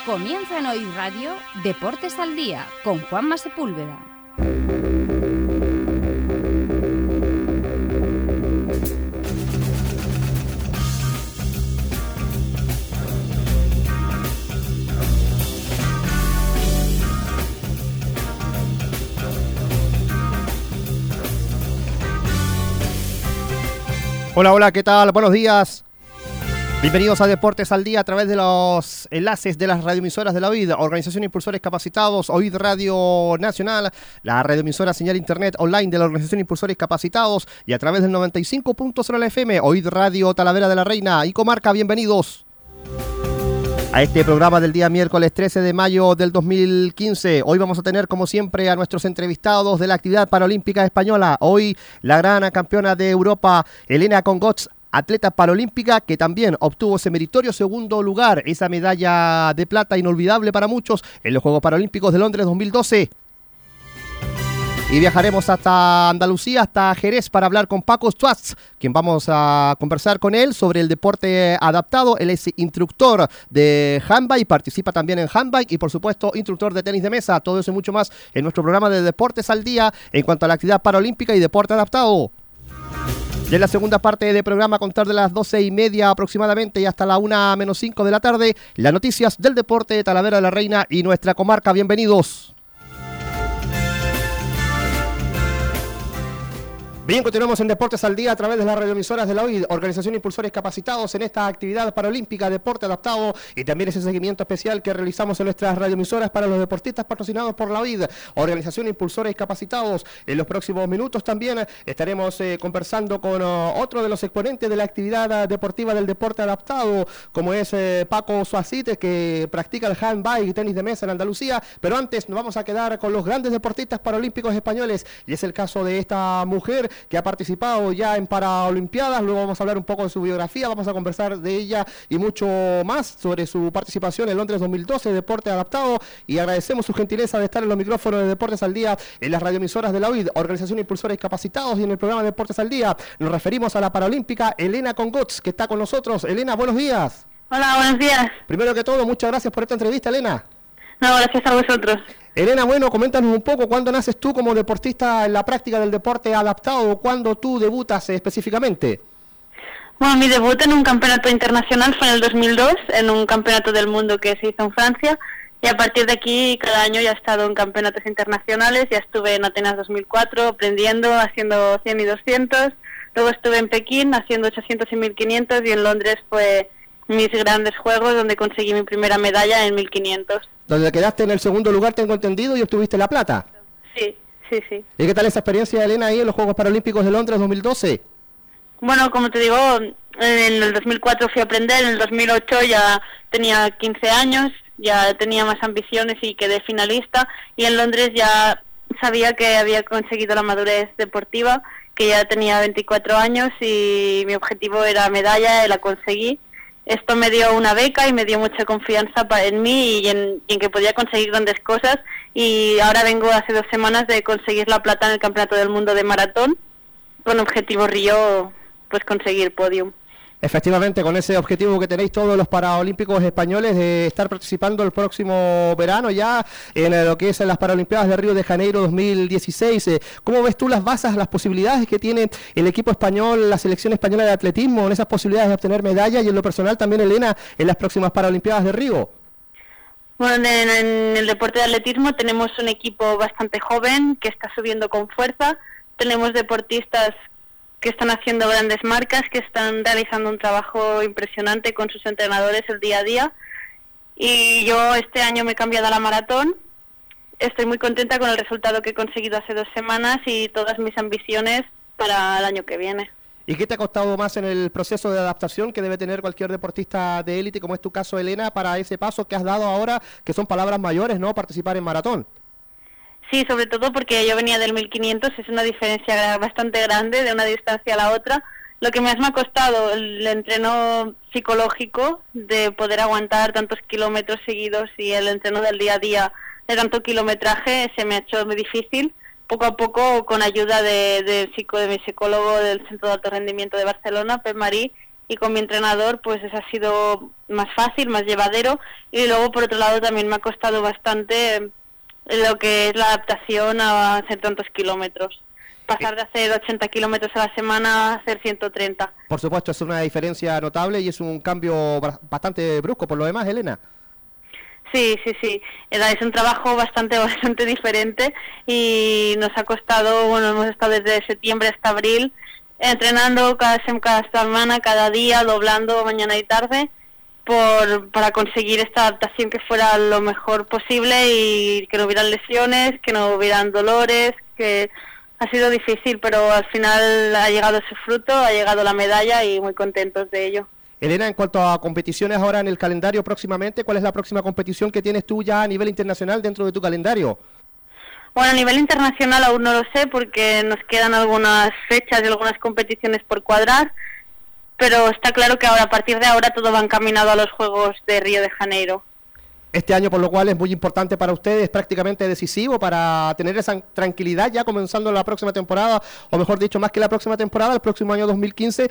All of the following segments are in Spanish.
Comienza en Oíd Radio Deportes al Día con Juanma Sepúlveda. Hola, hola, ¿qué tal? Buenos días. Bienvenidos a Deportes al Día a través de los enlaces de las radioemisoras de la OID, Organización de Impulsores Capacitados, OID Radio Nacional, la radioemisora señal internet online de la Organización de Impulsores Capacitados y a través del 95.0 la FM, OID Radio Talavera de la Reina y Comarca. Bienvenidos a este programa del día miércoles 13 de mayo del 2015. Hoy vamos a tener, como siempre, a nuestros entrevistados de la actividad paralímpica española. Hoy la gran campeona de Europa, Elena Congots, atleta paralímpica que también obtuvo ese meritorio segundo lugar, esa medalla de plata inolvidable para muchos en los Juegos Paralímpicos de Londres 2012. Y viajaremos hasta Andalucía, hasta Jerez, para hablar con Paco Schwartz, quien vamos a conversar con él sobre el deporte adaptado. Él es instructor de handbike, participa también en handbike y, por supuesto, instructor de tenis de mesa. Todo eso y mucho más en nuestro programa de Deportes al Día en cuanto a la actividad paralímpica y deporte adaptado. Y en la segunda parte del programa, a contar de las 12:30 aproximadamente y hasta la 1:05 de la tarde, las noticias del deporte de Talavera de la Reina y nuestra comarca. Bienvenidos. Bien, continuamos en Deportes al Día a través de las radioemisoras de la OID, Organización de Impulsores Capacitados en esta actividad paralímpica, deporte adaptado y también ese seguimiento especial que realizamos en nuestras radioemisoras para los deportistas patrocinados por la OID, Organización de Impulsores Capacitados. En los próximos minutos también estaremos conversando con otro de los exponentes de la actividad deportiva del deporte adaptado, como es Paco Suacite, que practica el handbike y tenis de mesa en Andalucía. Pero antes nos vamos a quedar con los grandes deportistas paralímpicos españoles y es el caso de esta mujer que ha participado ya en Paralimpiadas. Luego vamos a hablar un poco de su biografía, vamos a conversar de ella y mucho más sobre su participación en Londres 2012, deporte adaptado, y agradecemos su gentileza de estar en los micrófonos de Deportes al Día en las radioemisoras de la OID, Organización de Impulsores Capacitados, y en el programa Deportes al Día nos referimos a la paralímpica Elena Congots, que está con nosotros. Elena, buenos días. Hola, buenos días. Primero que todo, muchas gracias por esta entrevista, Elena. No, gracias a vosotros. Elena, bueno, coméntanos un poco, ¿cuándo naces tú como deportista en la práctica del deporte adaptado? ¿Cuándo tú debutas específicamente? Bueno, mi debut en un campeonato internacional fue en el 2002, en un campeonato del mundo que se hizo en Francia, y a partir de aquí cada año ya he estado en campeonatos internacionales. Ya estuve en Atenas 2004 aprendiendo, haciendo 100 y 200, luego estuve en Pekín haciendo 800 y 1500, y en Londres fue mis grandes juegos donde conseguí mi primera medalla en 1500. Donde quedaste en el segundo lugar, tengo entendido, y obtuviste la plata. Sí. ¿Y qué tal esa experiencia, Elena, ahí en los Juegos Paralímpicos de Londres 2012? Bueno, como te digo, en el 2004 fui a aprender, en el 2008 ya tenía 15 años, ya tenía más ambiciones y quedé finalista, y en Londres ya sabía que había conseguido la madurez deportiva, que ya tenía 24 años y mi objetivo era medalla, y la conseguí. Esto me dio una beca y me dio mucha confianza en mí y en que podía conseguir grandes cosas, y ahora vengo hace 2 semanas de conseguir la plata en el Campeonato del Mundo de Maratón, con objetivo Río, pues conseguir podium. Efectivamente, con ese objetivo que tenéis todos los paraolímpicos españoles de estar participando el próximo verano ya en lo que es las Paralimpiadas de Río de Janeiro 2016. ¿Cómo ves tú las bases, las posibilidades que tiene el equipo español, la selección española de atletismo, en esas posibilidades de obtener medallas, y en lo personal también, Elena, en las próximas Paralimpiadas de Río? Bueno, en el deporte de atletismo tenemos un equipo bastante joven que está subiendo con fuerza. Tenemos deportistas que están haciendo grandes marcas, que están realizando un trabajo impresionante con sus entrenadores el día a día. Y yo este año me he cambiado a la maratón. Estoy muy contenta con el resultado que he conseguido hace 2 semanas y todas mis ambiciones para el año que viene. ¿Y qué te ha costado más en el proceso de adaptación que debe tener cualquier deportista de élite, como es tu caso, Elena, para ese paso que has dado ahora, que son palabras mayores, ¿no?, participar en maratón? Sí, sobre todo porque yo venía del 1500, es una diferencia bastante grande de una distancia a la otra. Lo que más me ha costado el entreno psicológico de poder aguantar tantos kilómetros seguidos, y el entreno del día a día de tanto kilometraje se me ha hecho muy difícil. Poco a poco, con ayuda de mi psicólogo del Centro de Alto Rendimiento de Barcelona, Pep Marí, y con mi entrenador pues eso ha sido más fácil, más llevadero, y luego por otro lado también me ha costado bastante lo que es la adaptación a hacer tantos kilómetros. Pasar de hacer 80 kilómetros a la semana a hacer 130. Por supuesto, es una diferencia notable y es un cambio bastante brusco por lo demás, Elena. Sí. Es un trabajo bastante diferente y nos ha costado, bueno, hemos estado desde septiembre hasta abril entrenando cada semana, cada día, doblando mañana y tarde para conseguir esta adaptación que fuera lo mejor posible y que no hubieran lesiones, que no hubieran dolores, que ha sido difícil, pero al final ha llegado su fruto, ha llegado la medalla y muy contentos de ello. Elena, en cuanto a competiciones ahora en el calendario próximamente, ¿cuál es la próxima competición que tienes tú ya a nivel internacional dentro de tu calendario? Bueno, a nivel internacional aún no lo sé porque nos quedan algunas fechas y algunas competiciones por cuadrar, pero está claro que ahora, a partir de ahora, todo va encaminado a los Juegos de Río de Janeiro. Este año, por lo cual, es muy importante para ustedes, prácticamente decisivo para tener esa tranquilidad ya comenzando la próxima temporada, o mejor dicho, más que la próxima temporada, el próximo año 2015,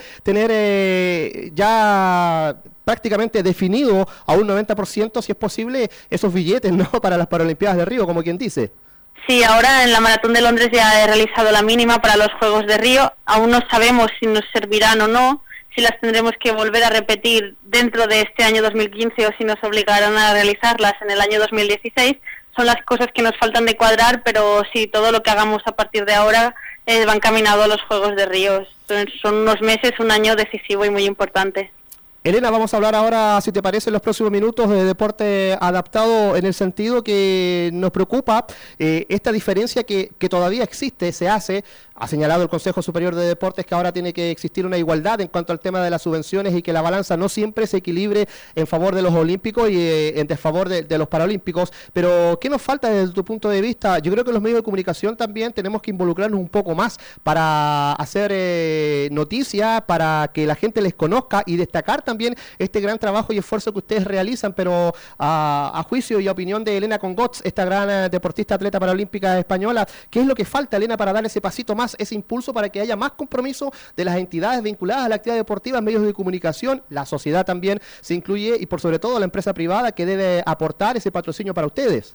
tener ya prácticamente definido a un 90%, si es posible, esos billetes, ¿no?, para las Paralimpiadas de Río, como quien dice. Sí, ahora en la Maratón de Londres ya he realizado la mínima para los Juegos de Río, aún no sabemos si nos servirán o no, si las tendremos que volver a repetir dentro de este año 2015 o si nos obligarán a realizarlas en el año 2016. Son las cosas que nos faltan de cuadrar, pero sí, todo lo que hagamos a partir de ahora va encaminado a los Juegos de Río. Son unos meses, un año decisivo y muy importante. Elena, vamos a hablar ahora, si te parece, en los próximos minutos de deporte adaptado, en el sentido que nos preocupa esta diferencia que todavía existe, se hace. Ha señalado el Consejo Superior de Deportes que ahora tiene que existir una igualdad en cuanto al tema de las subvenciones y que la balanza no siempre se equilibre en favor de los olímpicos y en desfavor de los paralímpicos. Pero, ¿qué nos falta desde tu punto de vista? Yo creo que los medios de comunicación también tenemos que involucrarnos un poco más para hacer noticia, para que la gente les conozca y destacar también este gran trabajo y esfuerzo que ustedes realizan. Pero a juicio y a opinión de Elena Congotz, esta gran deportista atleta paralímpica española, ¿qué es lo que falta, Elena, para dar ese pasito más, ese impulso para que haya más compromiso de las entidades vinculadas a la actividad deportiva, medios de comunicación, la sociedad también se incluye y por sobre todo la empresa privada que debe aportar ese patrocinio para ustedes?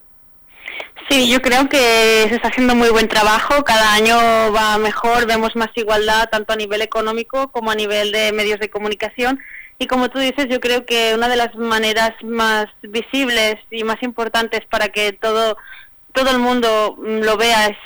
Sí, yo creo que se está haciendo muy buen trabajo, cada año va mejor, vemos más igualdad tanto a nivel económico como a nivel de medios de comunicación y como tú dices, yo creo que una de las maneras más visibles y más importantes para que todo el mundo lo vea,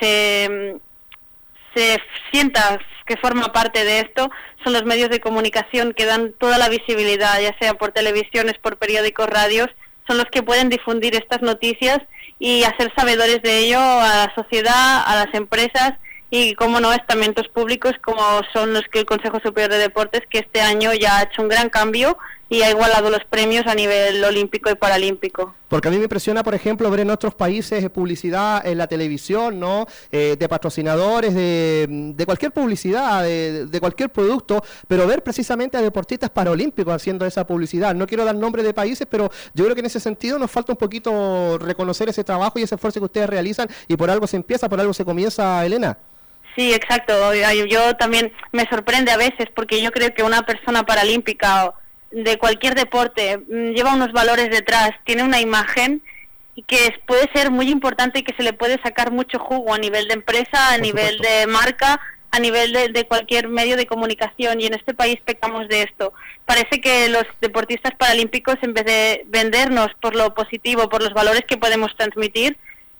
se sienta que forma parte de esto, son los medios de comunicación que dan toda la visibilidad, ya sea por televisiones, por periódicos, radios, son los que pueden difundir estas noticias y hacer sabedores de ello a la sociedad, a las empresas y, como no, estamentos públicos como son los que el Consejo Superior de Deportes, que este año ya ha hecho un gran cambio y ha igualado los premios a nivel olímpico y paralímpico. Porque a mí me impresiona, por ejemplo, ver en otros países publicidad en la televisión, ¿no? De patrocinadores, de cualquier publicidad, de cualquier producto, pero ver precisamente a deportistas paralímpicos haciendo esa publicidad. No quiero dar nombres de países, pero yo creo que en ese sentido nos falta un poquito reconocer ese trabajo y ese esfuerzo que ustedes realizan y por algo se empieza, por algo se comienza, Elena. Sí, exacto. Yo también me sorprende a veces porque yo creo que una persona paralímpica de cualquier deporte lleva unos valores detrás, tiene una imagen que puede ser muy importante y que se le puede sacar mucho jugo a nivel de empresa, a nivel de marca, a nivel de cualquier medio de comunicación, y en este país pecamos de esto. Parece que los deportistas paralímpicos, en vez de vendernos por lo positivo, por los valores que podemos transmitir,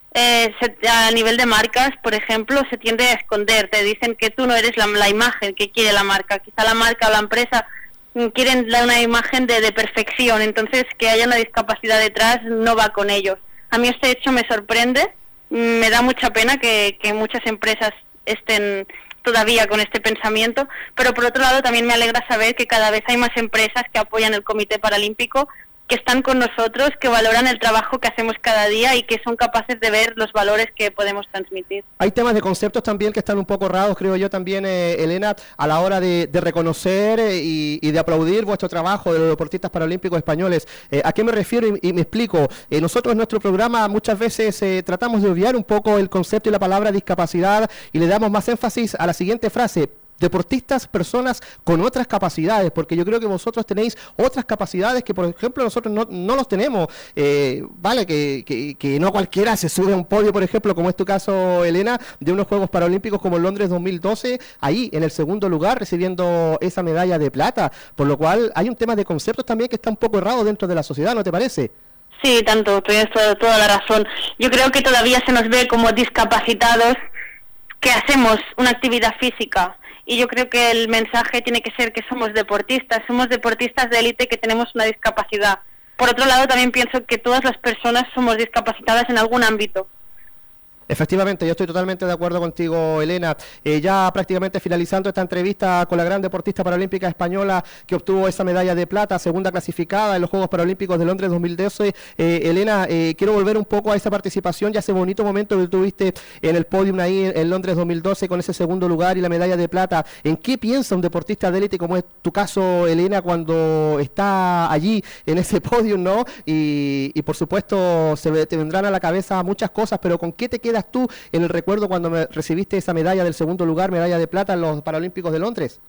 a nivel de marcas, por ejemplo, se tiende a esconder, te dicen que tú no eres la imagen que quiere la marca, quizá la marca o la empresa quieren dar una imagen de perfección, entonces que haya una discapacidad detrás no va con ellos. A mí este hecho me sorprende, me da mucha pena que muchas empresas estén todavía con este pensamiento, pero por otro lado también me alegra saber que cada vez hay más empresas que apoyan el Comité Paralímpico, que están con nosotros, que valoran el trabajo que hacemos cada día y que son capaces de ver los valores que podemos transmitir. Hay temas de conceptos también que están un poco errados, creo yo también, Elena, a la hora de reconocer y de aplaudir vuestro trabajo de los deportistas paralímpicos españoles. ¿A qué me refiero? Y me explico. Nosotros en nuestro programa muchas veces tratamos de obviar un poco el concepto y la palabra discapacidad y le damos más énfasis a la siguiente frase: deportistas, personas con otras capacidades, porque yo creo que vosotros tenéis otras capacidades que, por ejemplo, nosotros no los tenemos. Vale, que no cualquiera se sube a un podio, por ejemplo, como es tu caso, Elena, de unos Juegos Paralímpicos como Londres 2012, ahí en el segundo lugar recibiendo esa medalla de plata, por lo cual hay un tema de conceptos también que está un poco errado dentro de la sociedad, ¿no te parece? Sí, tanto, tienes toda la razón. Yo creo que todavía se nos ve como discapacitados que hacemos una actividad física. Y yo creo que el mensaje tiene que ser que somos deportistas de élite que tenemos una discapacidad. Por otro lado, también pienso que todas las personas somos discapacitadas en algún ámbito. Efectivamente, yo estoy totalmente de acuerdo contigo, Elena. Ya prácticamente finalizando esta entrevista con la gran deportista paralímpica española que obtuvo esa medalla de plata, segunda clasificada en los Juegos Paralímpicos de Londres 2012. Elena, quiero volver un poco a esa participación y a ese bonito momento que tuviste en el podium ahí en Londres 2012 con ese segundo lugar y la medalla de plata. ¿En qué piensa un deportista de élite como es tu caso, Elena, cuando está allí en ese podium, ¿no? Y por supuesto te vendrán a la cabeza muchas cosas, pero ¿con qué te quedas tú en el recuerdo cuando recibiste esa medalla del segundo lugar, medalla de plata en los Paralímpicos de Londres?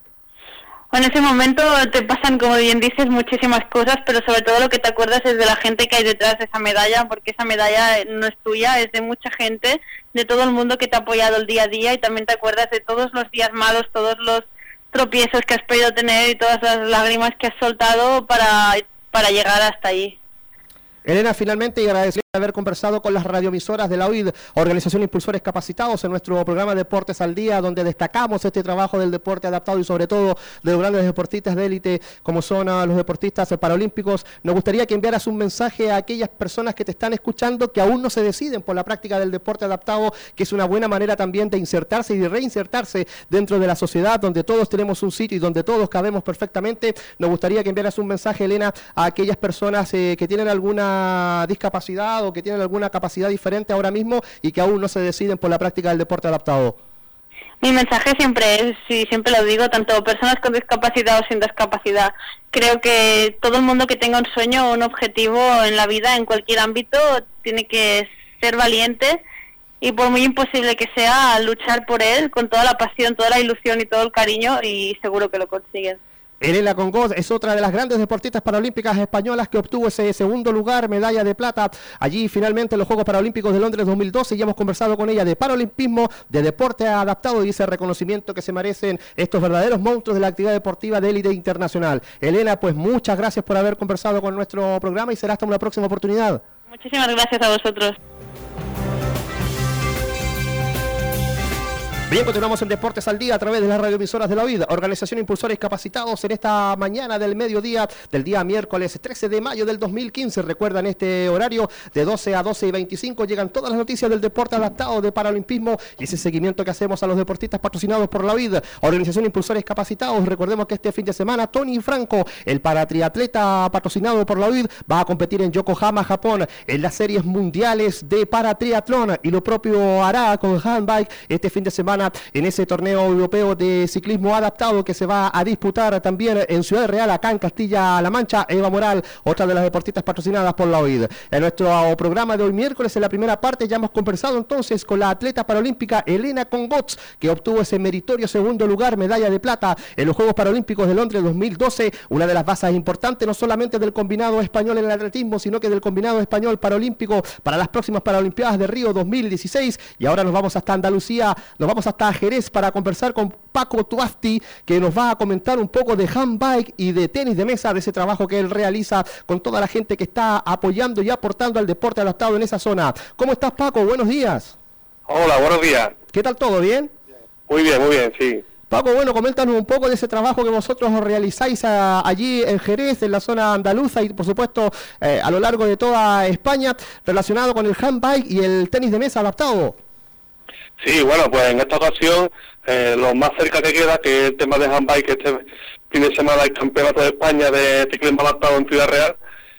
En ese momento te pasan, como bien dices, muchísimas cosas, pero sobre todo lo que te acuerdas es de la gente que hay detrás de esa medalla, porque esa medalla no es tuya, es de mucha gente, de todo el mundo que te ha apoyado el día a día, y también te acuerdas de todos los días malos, todos los tropiezos que has podido tener y todas las lágrimas que has soltado para llegar hasta ahí. Elena, finalmente, y agradecer haber conversado con las radioemisoras de la OID, Organización Impulsores Capacitados, en nuestro programa Deportes al Día, donde destacamos este trabajo del deporte adaptado y sobre todo de los grandes deportistas de élite, como son los deportistas paralímpicos. Nos gustaría que enviaras un mensaje a aquellas personas que te están escuchando que aún no se deciden por la práctica del deporte adaptado, que es una buena manera también de insertarse y de reinsertarse dentro de la sociedad, donde todos tenemos un sitio y donde todos cabemos perfectamente. Nos gustaría que enviaras un mensaje, Elena, a aquellas personas que tienen alguna discapacidad o que tienen alguna capacidad diferente ahora mismo y que aún no se deciden por la práctica del deporte adaptado. Mi mensaje siempre es, y siempre lo digo, tanto personas con discapacidad o sin discapacidad, creo que todo el mundo que tenga un sueño o un objetivo en la vida, en cualquier ámbito, tiene que ser valiente y, por muy imposible que sea, luchar por él con toda la pasión, toda la ilusión y todo el cariño, y seguro que lo consiguen. Elena Congost es otra de las grandes deportistas paralímpicas españolas que obtuvo ese segundo lugar, medalla de plata, allí finalmente en los Juegos Paralímpicos de Londres 2012, y ya hemos conversado con ella de paralimpismo, de deporte adaptado y ese reconocimiento que se merecen estos verdaderos monstruos de la actividad deportiva de élite internacional. Elena, pues muchas gracias por haber conversado con nuestro programa y será hasta una próxima oportunidad. Muchísimas gracias a vosotros. Bien, continuamos en Deportes al Día a través de las radioemisoras de la OID, Organización Impulsores Capacitados, en esta mañana del mediodía del día miércoles 13 de mayo del 2015. Recuerdan, este horario de 12 a 12:25 llegan todas las noticias del deporte adaptado, de paralimpismo y ese seguimiento que hacemos a los deportistas patrocinados por la OID, Organización Impulsores Capacitados. Recordemos que este fin de semana Tony Franco, el paratriatleta patrocinado por la OID, va a competir en Yokohama, Japón, en las series mundiales de paratriatlón, y lo propio hará con handbike este fin de semana en ese torneo europeo de ciclismo adaptado que se va a disputar también en Ciudad Real, acá en Castilla-La Mancha. Eva Moral, otra de las deportistas patrocinadas por la OID. En nuestro programa de hoy miércoles, en la primera parte, ya hemos conversado entonces con la atleta paralímpica Elena Congost, que obtuvo ese meritorio segundo lugar, medalla de plata en los Juegos Paralímpicos de Londres 2012, una de las bases importantes no solamente del combinado español en el atletismo, sino que del combinado español paralímpico para las próximas Paralimpiadas de Río 2016. Y ahora nos vamos hasta Andalucía, nos vamos hasta Jerez para conversar con Paco Tuasti, que nos va a comentar un poco de handbike y de tenis de mesa, de ese trabajo que él realiza con toda la gente que está apoyando y aportando al deporte adaptado en esa zona. ¿Cómo estás, Paco? Buenos días. Hola, buenos días. ¿Qué tal todo? ¿Bien? Muy bien, sí. Paco, bueno, coméntanos un poco de ese trabajo que vosotros realizáis allí en Jerez, en la zona andaluza y por supuesto a lo largo de toda España, relacionado con el handbike y el tenis de mesa adaptado. Sí, bueno, pues en esta ocasión lo más cerca que queda, que es el tema de handbike, que este fin de semana hay campeonato de España de ciclismo adaptado en Ciudad Real.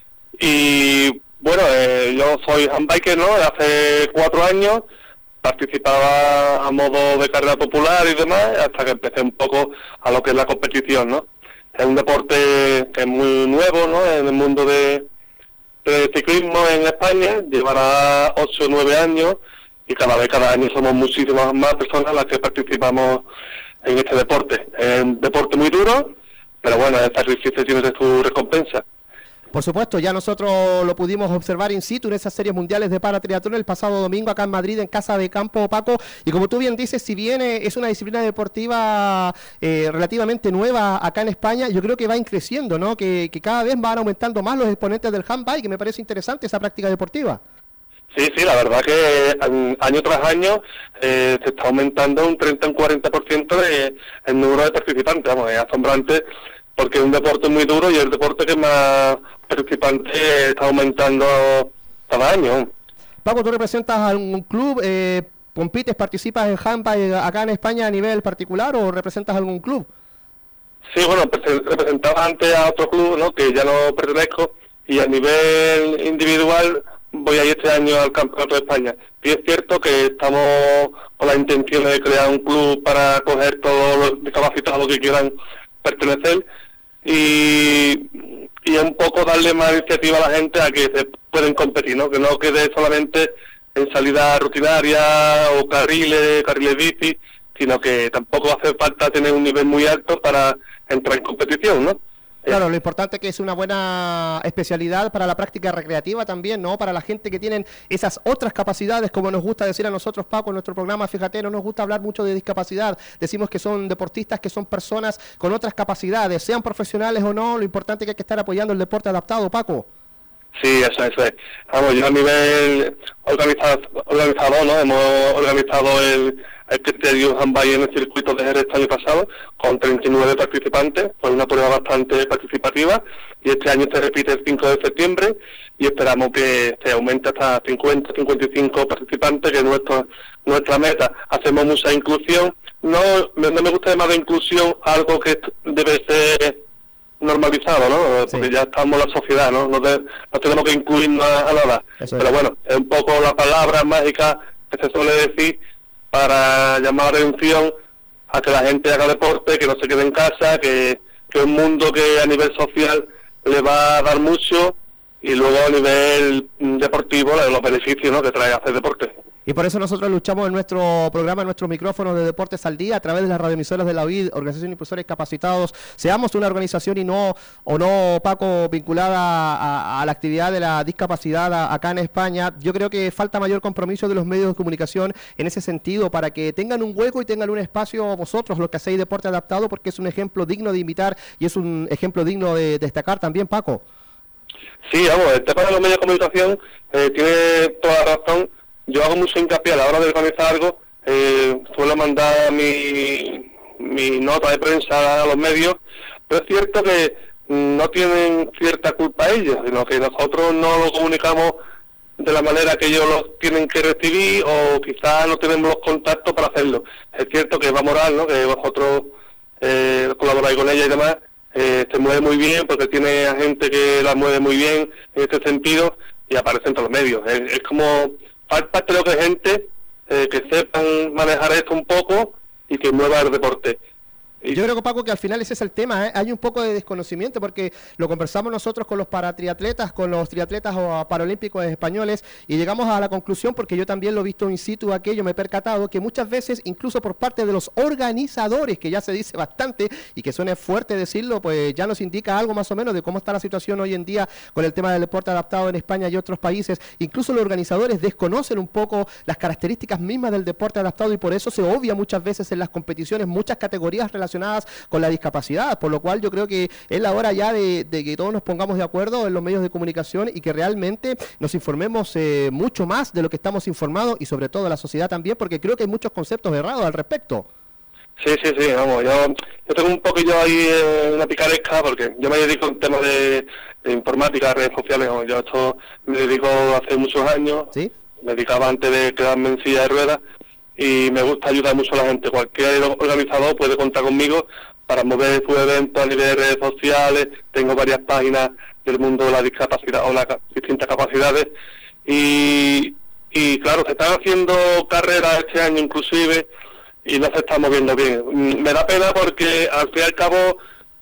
Y bueno, yo soy handbiker, ¿no? Hace 4 años participaba a modo de carrera popular y demás, hasta que empecé un poco a lo que es la competición, ¿no? Es un deporte que es muy nuevo, ¿no? En el mundo de ciclismo en España, llevará 8 o 9 años, y cada año somos muchísimas más personas las que participamos en este deporte. Es un deporte muy duro, pero bueno, el sacrificio tiene su recompensa. Por supuesto, ya nosotros lo pudimos observar in situ en esas series mundiales de paratriatlón el pasado domingo acá en Madrid, en Casa de Campo, Paco, y como tú bien dices, si bien es una disciplina deportiva relativamente nueva acá en España, yo creo que va creciendo, ¿no? Que cada vez van aumentando más los exponentes del handbike, que me parece interesante esa práctica deportiva. Sí, la verdad que año tras año se está aumentando un 30 o un 40% el número de participantes, vamos, es asombrante, porque es un deporte muy duro y es el deporte que más participantes está aumentando cada año. Paco, ¿tú representas a un club, compites, participas en handbike acá en España a nivel particular o representas a algún club? Sí, bueno, representaba antes a otro club, ¿no?, que ya no pertenezco, y a nivel individual voy a ir este año al Campeonato de España. Y es cierto que estamos con la intención de crear un club para acoger todos los discapacitados que quieran pertenecer, y un poco darle más iniciativa a la gente a que se pueden competir, ¿no? Que no quede solamente en salida rutinaria o carriles bici, sino que tampoco hace falta tener un nivel muy alto para entrar en competición, ¿no? Claro, lo importante es que es una buena especialidad para la práctica recreativa también, ¿no? Para la gente que tienen esas otras capacidades, como nos gusta decir a nosotros, Paco, en nuestro programa, fíjate, no nos gusta hablar mucho de discapacidad, decimos que son deportistas, que son personas con otras capacidades, sean profesionales o no, lo importante es que hay que estar apoyando el deporte adaptado, Paco. Sí, eso es. Vamos, yo a nivel organizador, ¿no? Hemos organizado el Criterium Handbike en el circuito de Jerez el año pasado, con 39 participantes, fue una prueba bastante participativa, y este año se repite el 5 de septiembre, y esperamos que se aumente hasta 50, 55 participantes, que es nuestra meta. Hacemos mucha inclusión, no me gusta llamar de inclusión algo que debe ser normalizado, ¿no? Porque ya estamos en la sociedad, ¿no? No tenemos que incluirnos a nada. Pero bueno, es un poco la palabra mágica que se suele decir para llamar la atención a que la gente haga deporte, que no se quede en casa, que es un mundo que a nivel social le va a dar mucho, y luego a nivel deportivo los beneficios, ¿no?, que trae hacer deporte. Y por eso nosotros luchamos en nuestro programa, en nuestros micrófonos de Deportes al Día, a través de las radioemisoras de la UID, Organización de Impulsores Capacitados. Seamos una organización Paco, vinculada a la actividad de la discapacidad acá en España. Yo creo que falta mayor compromiso de los medios de comunicación en ese sentido, para que tengan un hueco y tengan un espacio vosotros, los que hacéis deporte adaptado, porque es un ejemplo digno de imitar y es un ejemplo digno de destacar también, Paco. Sí, vamos, el tema de los medios de comunicación tiene toda la razón. Yo hago mucho hincapié a la hora de organizar algo, suelo mandar mi nota de prensa a los medios, pero es cierto que no tienen cierta culpa ellos, sino que nosotros no lo comunicamos de la manera que ellos lo tienen que recibir, o quizás no tenemos los contactos para hacerlo. Es cierto que va Moral, ¿no?, que vosotros colaboráis con ella y demás, se mueve muy bien, porque tiene a gente que la mueve muy bien en este sentido, y aparece en todos los medios. Es como falta, creo que gente que sepan manejar esto un poco y que mueva el deporte. Yo creo, Paco, que al final ese es el tema, ¿eh? Hay un poco de desconocimiento, porque lo conversamos nosotros con los paratriatletas, con los triatletas o paralímpicos españoles, y llegamos a la conclusión, porque yo también lo he visto in situ aquello, me he percatado, que muchas veces, incluso por parte de los organizadores, que ya se dice bastante, y que suene fuerte decirlo, pues ya nos indica algo más o menos de cómo está la situación hoy en día con el tema del deporte adaptado en España y otros países. Incluso los organizadores desconocen un poco las características mismas del deporte adaptado, y por eso se obvia muchas veces en las competiciones muchas categorías relacionadas con la discapacidad, por lo cual yo creo que es la hora ya de que todos nos pongamos de acuerdo en los medios de comunicación y que realmente nos informemos mucho más de lo que estamos informados, y sobre todo la sociedad también, porque creo que hay muchos conceptos errados al respecto. Sí, vamos, yo tengo un poquillo ahí una picaresca, porque yo me dedico a temas de informática, redes sociales. Yo esto me dedico hace muchos años. ¿Sí? Me dedicaba antes de quedarme en silla de ruedas, y me gusta ayudar mucho a la gente. Cualquier organizador puede contar conmigo para mover su evento a nivel de redes sociales. Tengo varias páginas del mundo de la discapacidad o las distintas capacidades, y claro, se están haciendo carreras este año inclusive, y no se están moviendo bien. Me da pena, porque al fin y al cabo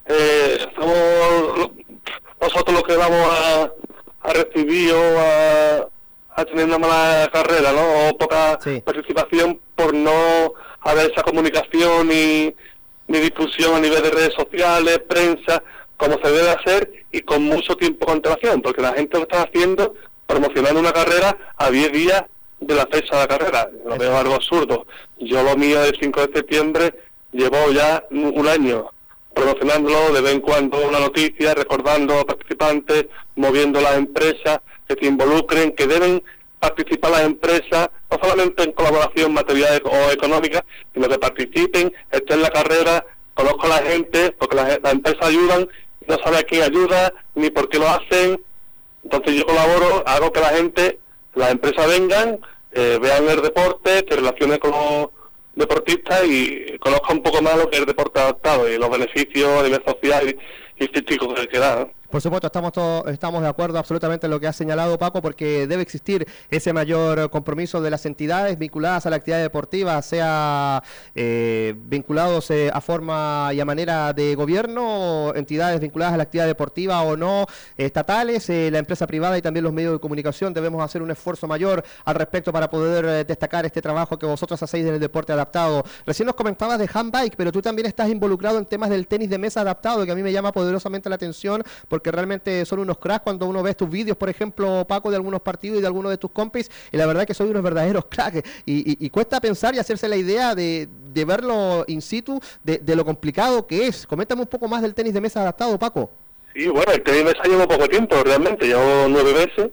somos nosotros los que vamos a recibir o a tener una mala carrera, ¿no?, o poca participación, por no haber esa comunicación y ni difusión a nivel de redes sociales, prensa, como se debe hacer y con mucho tiempo de antelación, porque la gente lo está haciendo promocionando una carrera a 10 días de la fecha de la carrera. Lo veo algo absurdo. Yo lo mío del 5 de septiembre llevo ya un año promocionándolo, de vez en cuando una noticia, recordando a los participantes, moviendo las empresas que se involucren, que deben participar las empresas, no solamente en colaboración material o económica, sino que participen, estén en la carrera, conozco a la gente, porque las empresas ayudan, no sabe a quién ayuda, ni por qué lo hacen. Entonces yo colaboro, hago que la gente, las empresas vengan, vean el deporte, se relacionen con los deportistas y conozcan un poco más lo que es el deporte adaptado y los beneficios a nivel social y físico que da, ¿no? Por supuesto, estamos de acuerdo absolutamente en lo que ha señalado Paco, porque debe existir ese mayor compromiso de las entidades vinculadas a la actividad deportiva, sea vinculados a forma y a manera de gobierno, entidades vinculadas a la actividad deportiva o no, estatales, la empresa privada y también los medios de comunicación. Debemos hacer un esfuerzo mayor al respecto para poder destacar este trabajo que vosotros hacéis en el deporte adaptado. Recién nos comentabas de handbike, pero tú también estás involucrado en temas del tenis de mesa adaptado, que a mí me llama poderosamente la atención, porque realmente son unos cracks cuando uno ve tus vídeos, por ejemplo, Paco, de algunos partidos y de algunos de tus compis, y la verdad es que soy unos verdaderos cracks, y cuesta pensar y hacerse la idea de verlo in situ, de lo complicado que es. Coméntame un poco más del tenis de mesa adaptado, Paco. Sí, bueno, el tenis de mesa llevo poco tiempo, realmente, llevo 9 meses,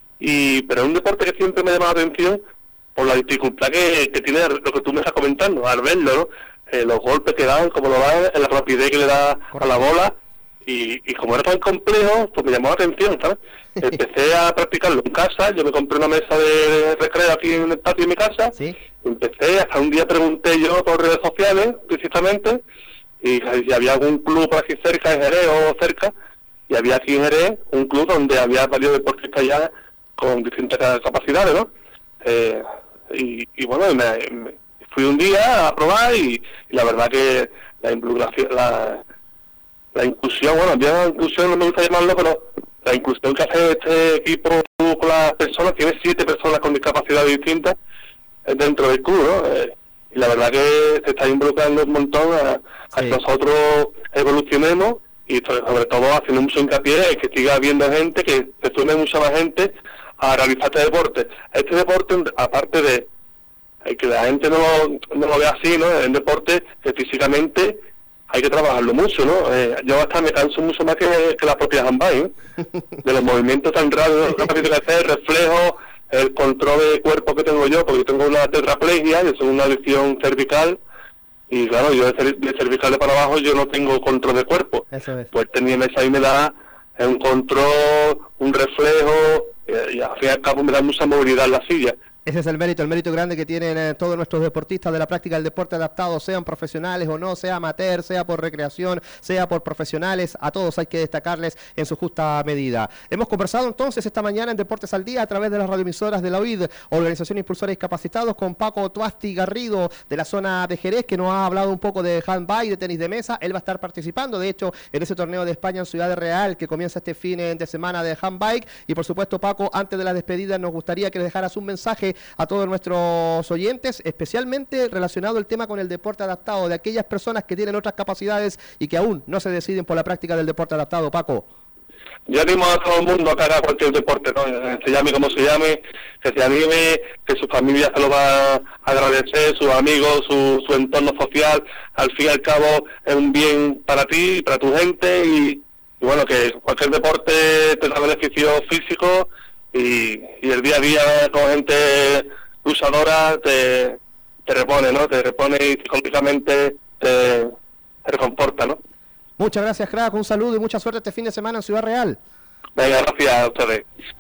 pero es un deporte que siempre me ha llamado la atención por la dificultad que tiene lo que tú me estás comentando, al verlo, ¿no? Los golpes que dan, como lo dan, la rapidez que le da a la bola. Y como era tan complejo, pues me llamó la atención, ¿sabes? Empecé a practicarlo en casa, yo me compré una mesa de recreo aquí en el patio de mi casa, ¿Sí? Empecé, hasta un día pregunté yo por redes sociales, precisamente, y si había algún club por aquí cerca, en Jerez o cerca, y había aquí en Jerez un club donde había varios deportistas ya con distintas capacidades, ¿no? Y bueno, me fui un día a probar y la verdad que la involucración, la inclusión, bueno, ya inclusión no me gusta llamarlo, pero la inclusión que hace este equipo con las personas, tiene 7 personas con discapacidades distintas dentro del club, ¿no? Y la verdad que se está involucrando un montón a que nosotros evolucionemos y sobre todo haciendo mucho hincapié en que siga habiendo gente, que se sume mucha más gente a realizar este deporte. Este deporte, aparte de que la gente no lo vea así, ¿no? Es un deporte que físicamente hay que trabajarlo mucho, ¿no? Yo hasta me canso mucho más que la propia handbike, ¿eh? De los movimientos tan raros, la capacidad de hacer, reflejo, el control de cuerpo que tengo yo, porque yo tengo una tetraplegia, yo soy una lesión cervical, y claro, yo de cervical para abajo yo no tengo control de cuerpo. Eso es. Pues tenía esa y me da un control, un reflejo, y al fin y al cabo me da mucha movilidad en la silla. Ese es el mérito grande que tienen todos nuestros deportistas de la práctica del deporte adaptado, sean profesionales o no, sea amateur, sea por recreación, sea por profesionales, a todos hay que destacarles en su justa medida. Hemos conversado entonces esta mañana en Deportes al Día a través de las radioemisoras de la OID, Organización Impulsores Discapacitados, con Paco Tuasti Garrido de la zona de Jerez, que nos ha hablado un poco de handball, de tenis de mesa. Él va a estar participando, de hecho, en ese torneo de España en Ciudad Real, que comienza este fin de semana de handball. Y por supuesto, Paco, antes de la despedida, nos gustaría que le dejaras un mensaje a todos nuestros oyentes, especialmente relacionado el tema con el deporte adaptado, de aquellas personas que tienen otras capacidades y que aún no se deciden por la práctica del deporte adaptado, Paco. Yo animo a todo el mundo a que haga cualquier deporte, ¿no? Se llame como se llame, que se anime, que su familia se lo va a agradecer, sus amigos, su entorno social. Al fin y al cabo es un bien para ti, para tu gente y bueno, que cualquier deporte te da beneficios físicos y el día a día con gente luchadora te repone, ¿no? Te repone y psicológicamente te reconforta, ¿no? Muchas gracias, crack, un saludo y mucha suerte este fin de semana en Ciudad Real. Venga, gracias a ustedes.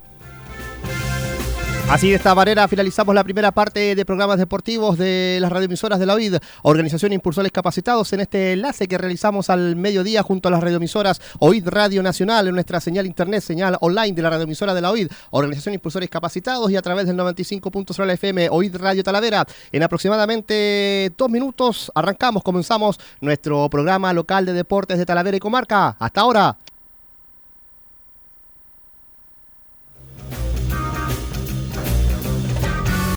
Así de esta manera finalizamos la primera parte de programas deportivos de las radioemisoras de la OID, Organización Impulsores Capacitados, en este enlace que realizamos al mediodía junto a las radioemisoras OID Radio Nacional, en nuestra señal internet, señal online de la radioemisora de la OID, Organización Impulsores Capacitados, y a través del 95.0 FM OID Radio Talavera. En aproximadamente 2 minutos comenzamos nuestro programa local de deportes de Talavera y comarca. Hasta ahora.